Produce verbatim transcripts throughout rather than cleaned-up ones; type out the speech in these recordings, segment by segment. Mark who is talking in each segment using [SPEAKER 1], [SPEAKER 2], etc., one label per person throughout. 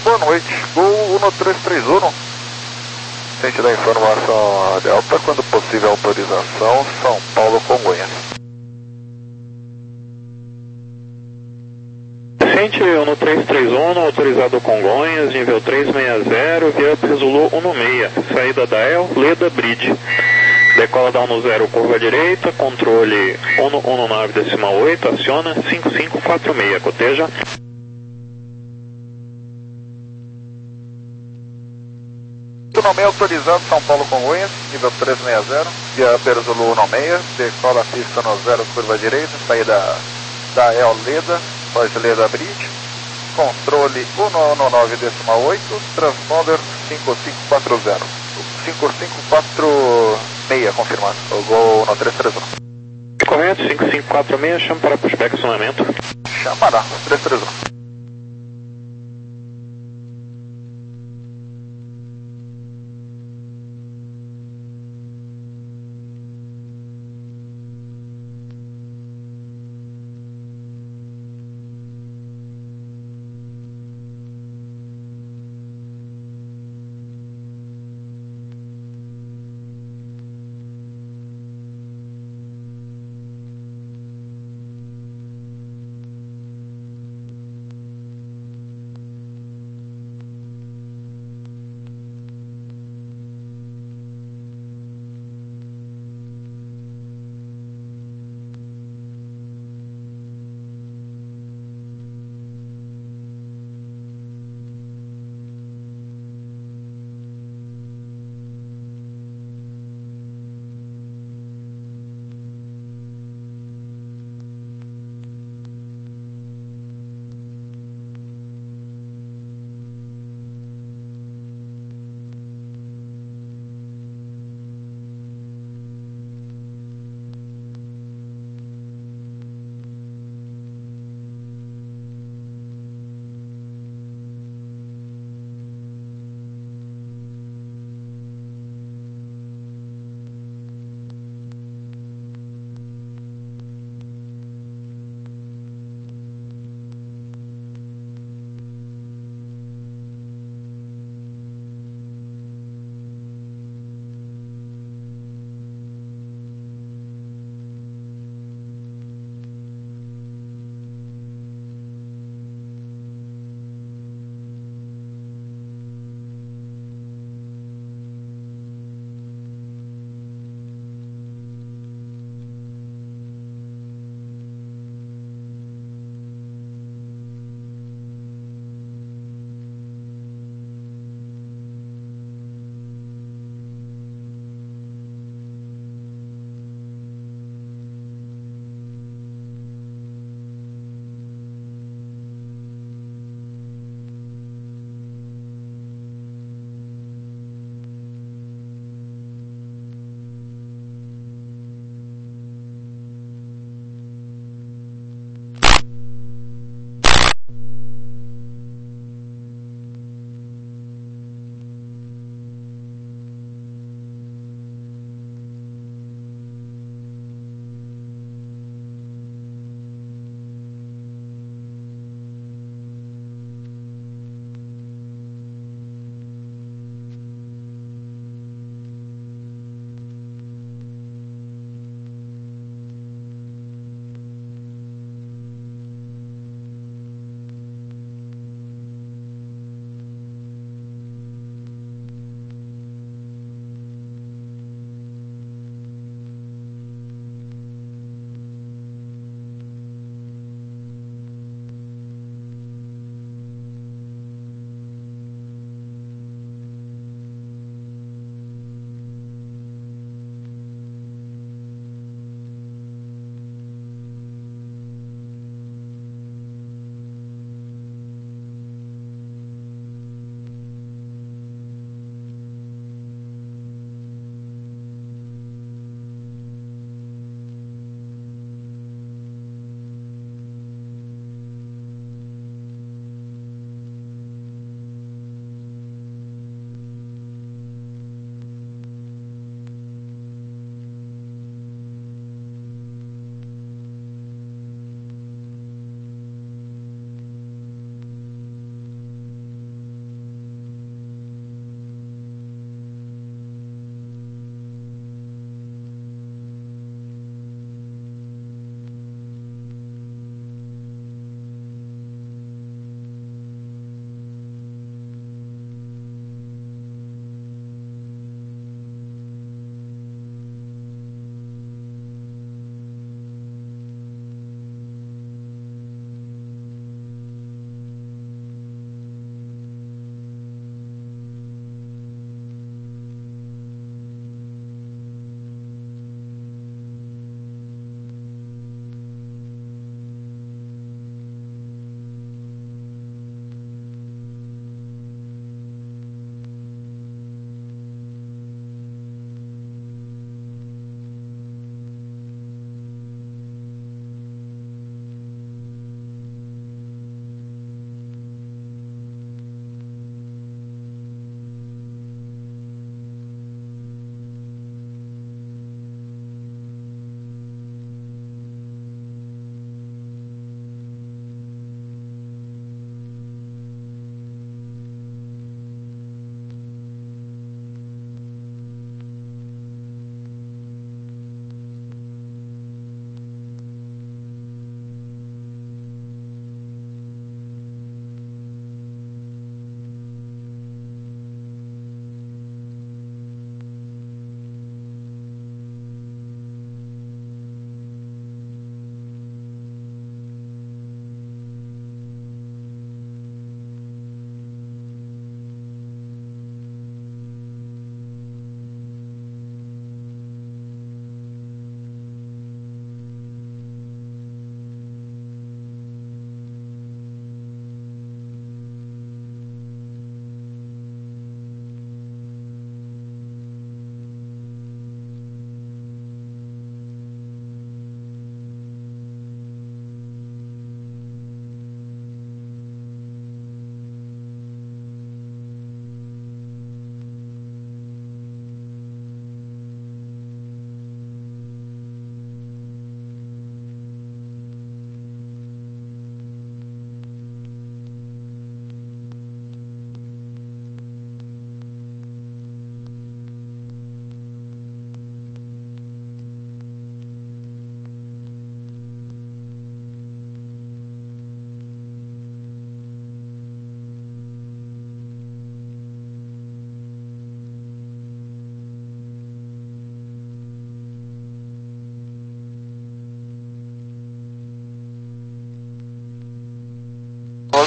[SPEAKER 1] Boa noite, Gol um três três um. Ciente da informação a Delta, quando possível autorização, São Paulo, Congonhas.
[SPEAKER 2] Ciente um três três um, autorizado Congonhas, nível trezentos e sessenta, via Zulu dezesseis, saída da El Leda Bridge. Decola da um zero, curva direita, controle um um nove decimal oito, aciona cinco cinco quatro seis, coteja.
[SPEAKER 1] Nome autorizado, São Paulo, Congonhas, nível trezentos e sessenta, via Berzulu dezesseis, decola pista no zero, curva direita, saída da El Leda, Pós Leda Bridge, controle um um nove decimal oito, transponder cinco cinco quatro zero, cinco cinco quatro seis, confirmado, o Gol um três três um.
[SPEAKER 2] Correto, cinco cinco quatro seis, chama para pushback acionamento.
[SPEAKER 1] Chamará, três três um.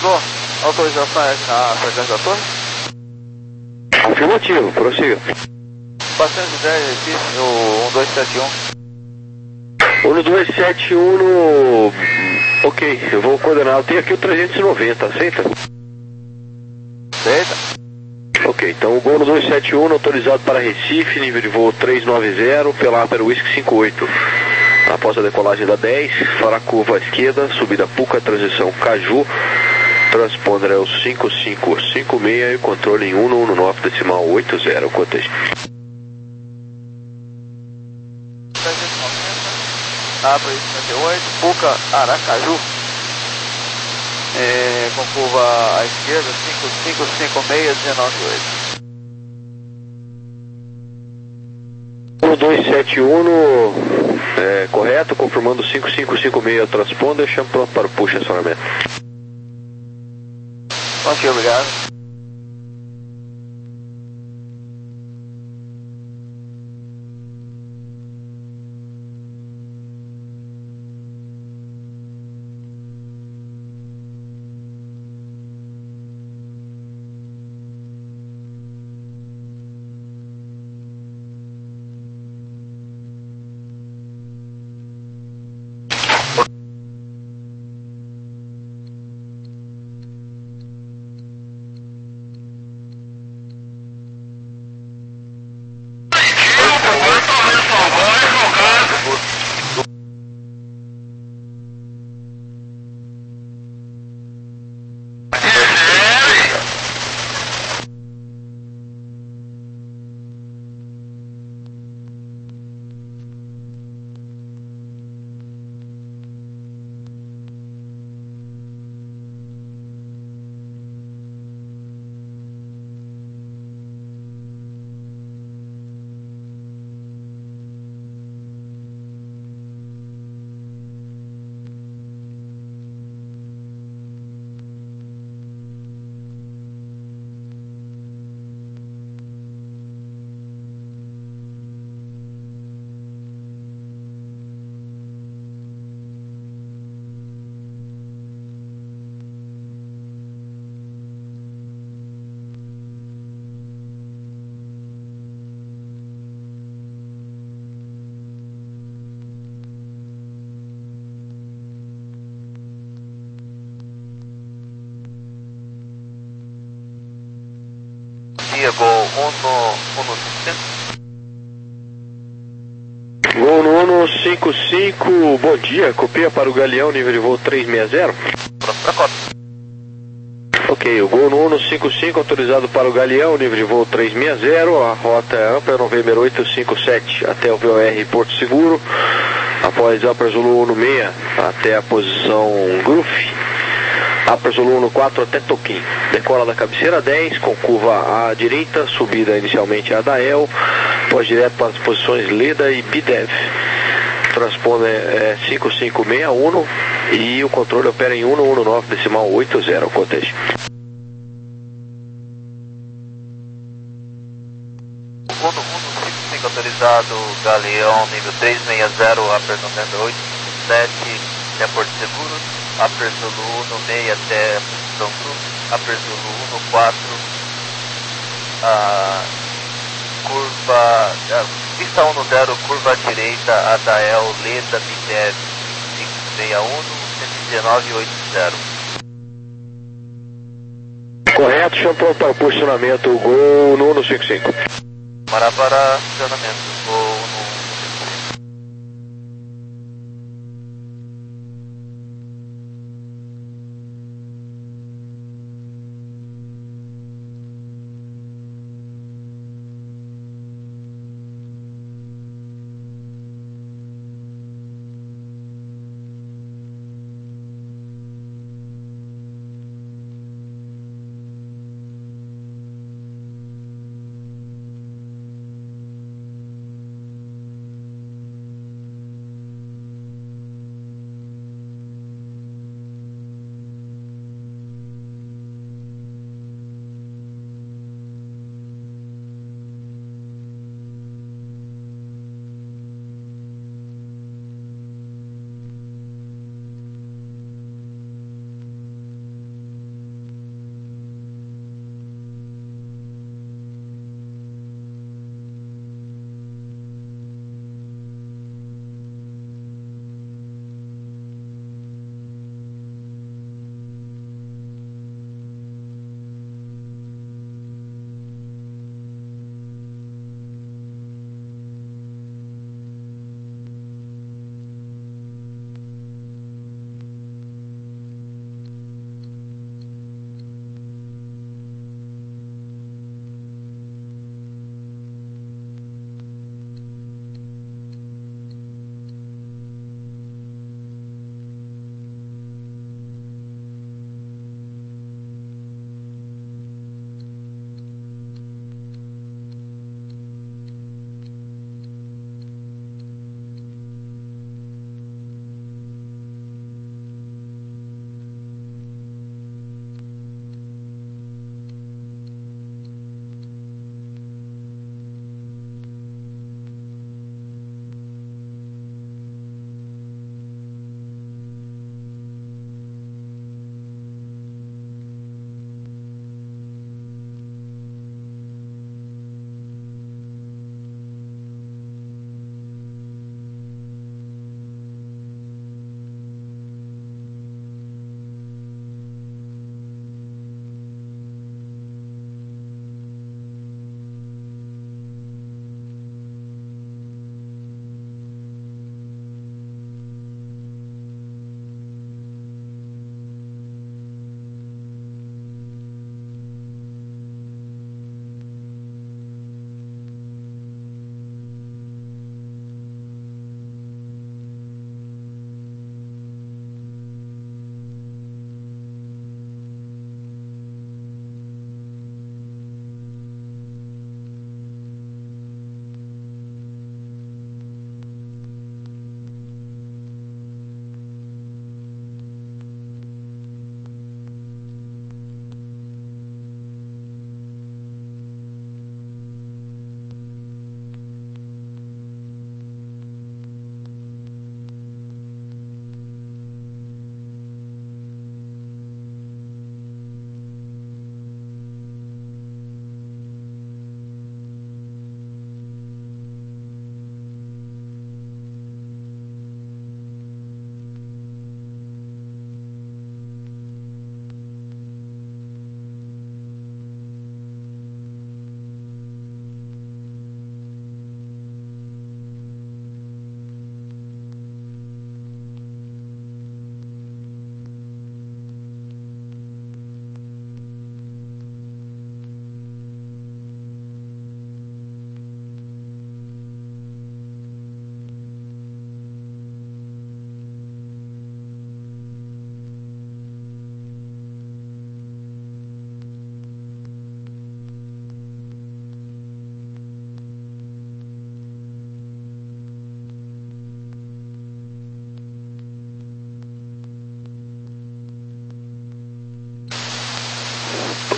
[SPEAKER 1] Pessoal, autorização é na frequência da torre?
[SPEAKER 2] Afirmativo, prossiga.
[SPEAKER 1] quatrocentos e dez, Recife, o um dois sete um.
[SPEAKER 2] um dois sete um no... Ok, eu vou coordenar. Eu tenho aqui o trezentos e noventa, aceita?
[SPEAKER 1] Aceita.
[SPEAKER 2] Ok, então o gol no dois sete um autorizado para Recife, nível de voo trezentos e noventa, pela Aper Whisky cinquenta e oito. Após a decolagem da dez, fará curva à esquerda, subida Puca, transição Caju, transponder é o cinco cinco cinco seis e controle em cento e dezenove decimal oitenta, contexto.
[SPEAKER 1] trezentos e noventa, Aper cinquenta e oito, Puca, Aracaju. É, com curva à esquerda, cinco cinco cinco seis um nove oito.
[SPEAKER 2] um dois sete um no, é, correto, confirmando cinco cinco cinco seis transponder, chama pronto para o push acionamento.
[SPEAKER 1] Ok, obrigado. Diego uno
[SPEAKER 2] Gol no um cinco cinco, bom dia, copia para o Galeão, nível de voo trezentos e sessenta.
[SPEAKER 1] para cota.
[SPEAKER 2] Ok, o gol no um cinco cinco autorizado para o Galeão, nível de voo trezentos e sessenta, a rota é Ampler November oito cinco sete até o V O R Porto Seguro, após Ampler Zulu um seis até a posição Groove, Ampler Zulu um quatro até Toquim, decola da cabeceira dez, com curva à direita, subida inicialmente a Dael, após direto para as posições Leda e Bidev. Transponder é cinco cinco seis um e o controle opera em cento e dezenove decimal oitenta, contexto.
[SPEAKER 1] Segundo um cinco cinco autorizado, Galeão nível trezentos e sessenta, Aper noventa e oito sete até Porto Seguro, Aper Zulu um seis até a posição Grupo, Aper Zulu um quatro, a curva, a, pista um zero, curva à direita, Adael, Leda, Bidev, cinco seis um, cento e dezenove oitenta.
[SPEAKER 2] Correto, chama para posicionamento, gol no um cinco cinco.
[SPEAKER 1] Para para acionamento, gol no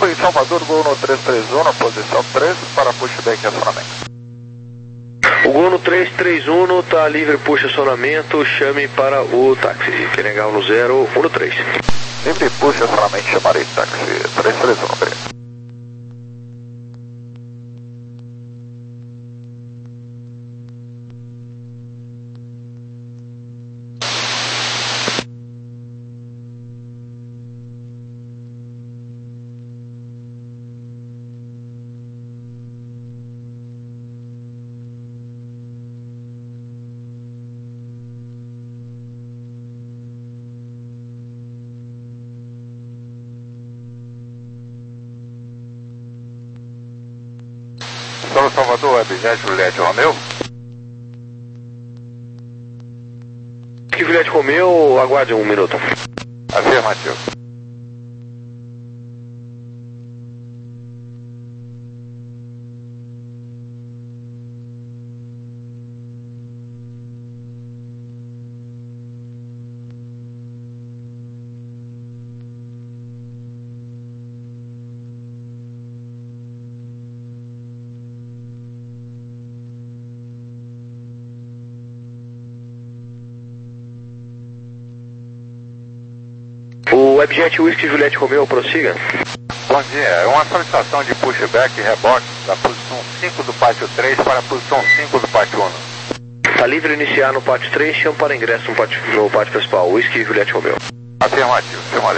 [SPEAKER 1] Foi Salvador, Gol no três três um, posição três, para pushback e acionamento.
[SPEAKER 2] O Gol no três três um está livre, puxa acionamento, chame para o táxi. Penegal no zero um três.
[SPEAKER 1] Livre, puxa acionamento, chamarei táxi três três um, obrigado. Solo Salvador, Webjet, Juliette Romeu.
[SPEAKER 2] Que Juliette Romeu, aguarde um minuto.
[SPEAKER 1] Afirmativo.
[SPEAKER 2] O Webjet Whisky Juliette Romeu, prossiga.
[SPEAKER 1] Bom dia, é uma solicitação de pushback e reboque da posição cinco do pátio três para a posição cinco do pátio um.
[SPEAKER 2] Está livre iniciar no pátio três, chama para ingresso no pátio, no pátio principal, Whisky Juliette Romeu.
[SPEAKER 1] Afirmativo, chamarei.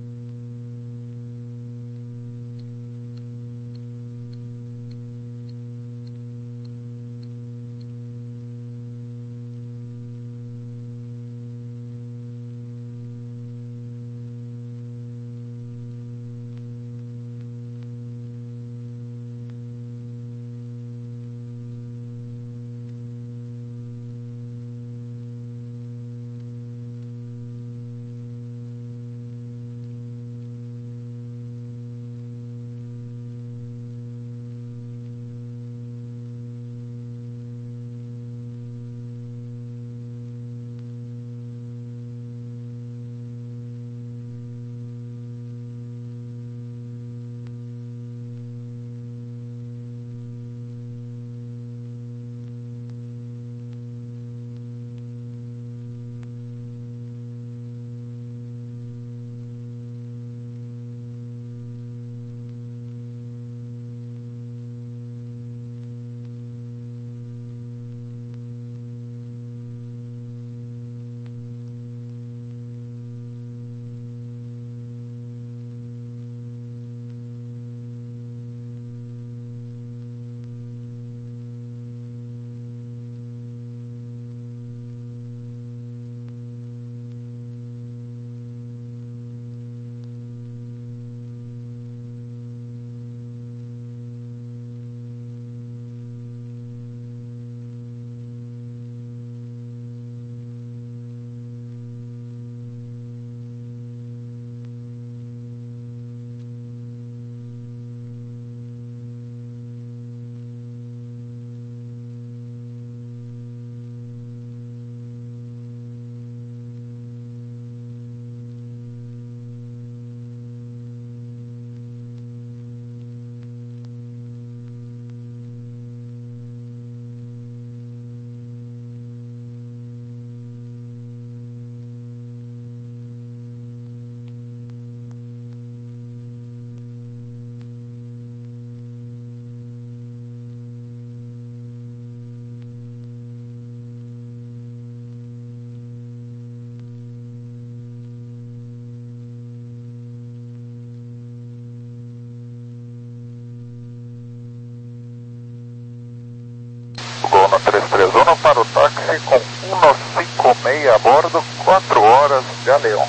[SPEAKER 1] Gol no três três um para o táxi com cento e cinquenta e seis a bordo, quatro horas, Galeão.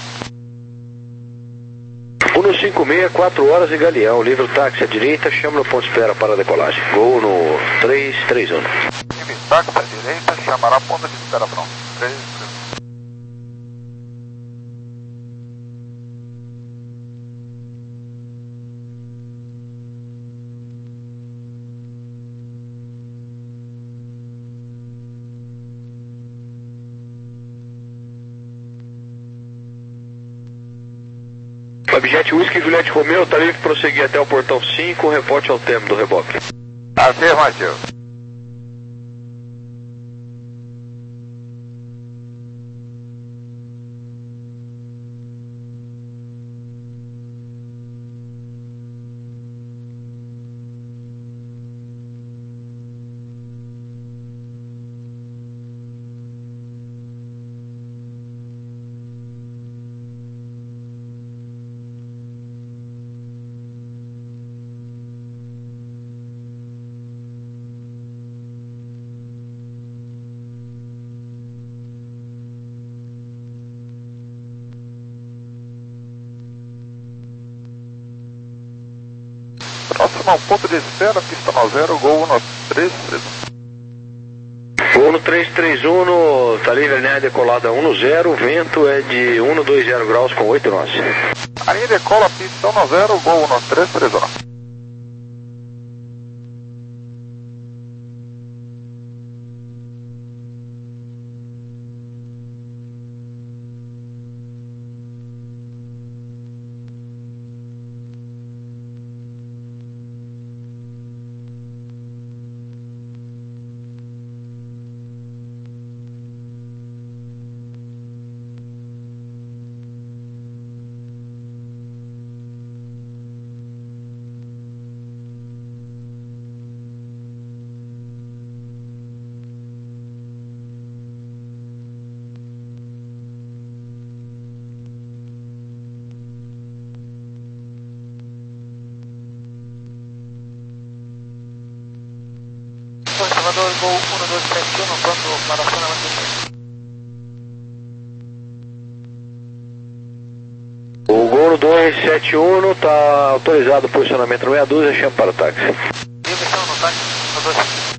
[SPEAKER 2] cento e cinquenta e seis, quatro horas e Galeão, livre o táxi à direita, chama no ponto de espera para a decolagem. Gol no três três um.
[SPEAKER 1] Livre táxi à direita, chamará ponto de espera pronto. três três um.
[SPEAKER 2] Objet Whisky Juliette Romeo, tá livre para prosseguir até o portão cinco, reporte ao término do reboque.
[SPEAKER 1] Afirmativo. Próximo ao ponto de espera, pista no zero, Gol um três três um.
[SPEAKER 2] Gol no três três um, tá livre, linha decolada um zero, vento é de um dois zero graus com oito nós.
[SPEAKER 1] A linha decola, pista no zero, Gol um três três um. Salvador, Gol um dois sete um, quando Maracanã vai
[SPEAKER 2] O Gol no dois sete um tá autorizado o posicionamento no meia dúzia, chama para o táxi.
[SPEAKER 1] Direção no táxi, no dois sete um.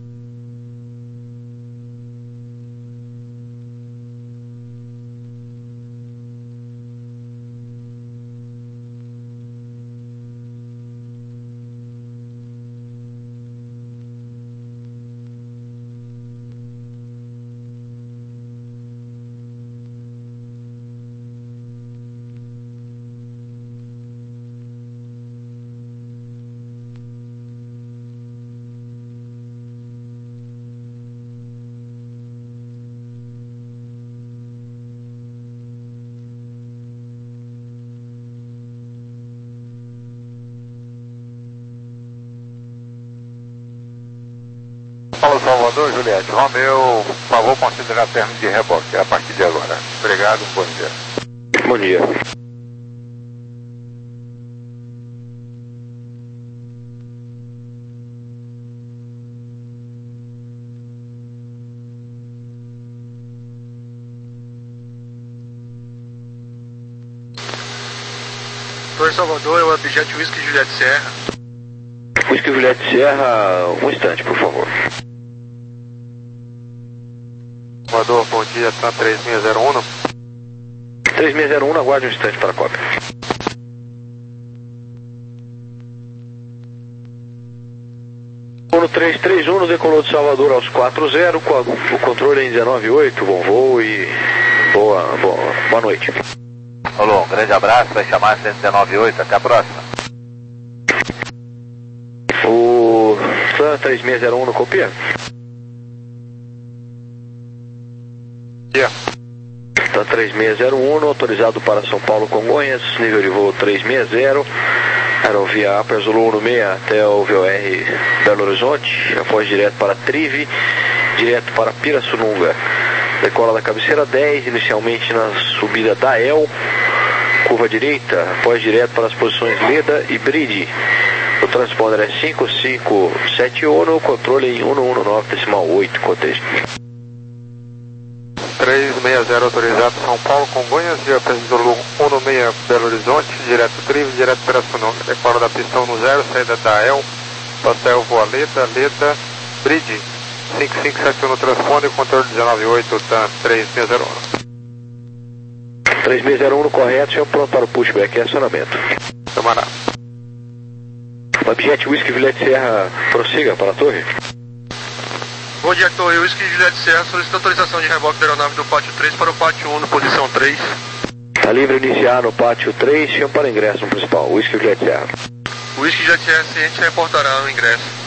[SPEAKER 1] Paulo Salvador, Juliette Romeu, por favor, considerar término de reboque a partir de agora. Obrigado, bom dia.
[SPEAKER 2] Bom dia.
[SPEAKER 3] Torre Salvador, é o Objet Whisky Juliette Serra.
[SPEAKER 2] Whisky Juliette Serra, um instante, por favor.
[SPEAKER 1] Salvador, bom dia, tá três seis zero um.
[SPEAKER 2] três seis zero um, aguarde um instante para a cópia. No três três um, decolou de Salvador aos quatro zero, o controle em dezenove oito, bom voo e boa, boa, boa noite.
[SPEAKER 1] Alô, um grande abraço, vai chamar cento e dezenove oito, até a próxima.
[SPEAKER 2] O Sam três seis zero um no copia?
[SPEAKER 1] Yeah.
[SPEAKER 2] Sam três seis zero um, autorizado para São Paulo Congonhas, nível de voo três seis zero, aerovia Upper Zulu um seis até o V O R Belo Horizonte, após direto para Trive, direto para Pirassununga. Decola da cabeceira dez, inicialmente na subida da El, curva direita, após direto para as posições Leda e Bride. O transponder é cinco cinco sete um, controle em cento e dezenove decimal oito, contexto.
[SPEAKER 1] três seis zero autorizado São Paulo, Congonhas, via Zulu um seis Belo Horizonte, direto Trive, direto Pirassununga. Decola da pistão no zero, saída da El, pastel voa Leda, Leda, Bride. cinco cinco sete um no transponder, controle dezenove oito, tá três seis zero um.
[SPEAKER 2] três seis zero um no correto, chama pronto para o pushback e acionamento.
[SPEAKER 1] Camarada.
[SPEAKER 2] Objet Whisky Juliette Serra, prossiga para a torre.
[SPEAKER 3] Bom dia, Torre Whisky Juliette Serra, solicita autorização de reboque da aeronave do pátio três para o pátio um, no posição três.
[SPEAKER 4] Tá livre iniciar no pátio três, chama para ingresso no principal. Whisky Juliette Serra.
[SPEAKER 3] O Whisky Juliette Serra, a gente reportará o ingresso.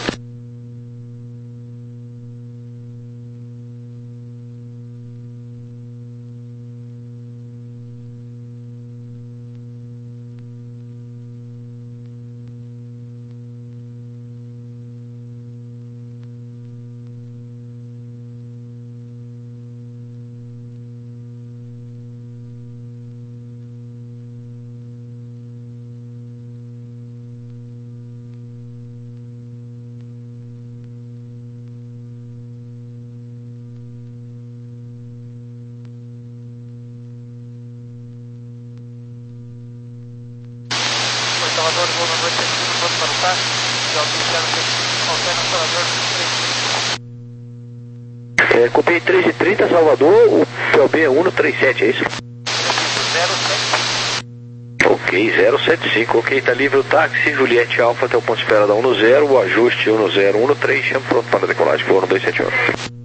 [SPEAKER 3] Salvador, boa noite, aqui pronto para o táxi, já o que é
[SPEAKER 4] É, copiei três e trinta, Salvador, o P O B é um no trinta e sete, é isso?
[SPEAKER 3] zero sete cinco.
[SPEAKER 4] Ok, zero sete cinco, ok, tá livre o táxi, Juliette Alfa até o ponto de espera da um no zero, o ajuste um no zero, um no três, chama pronto para a decolagem, por um dois sete um.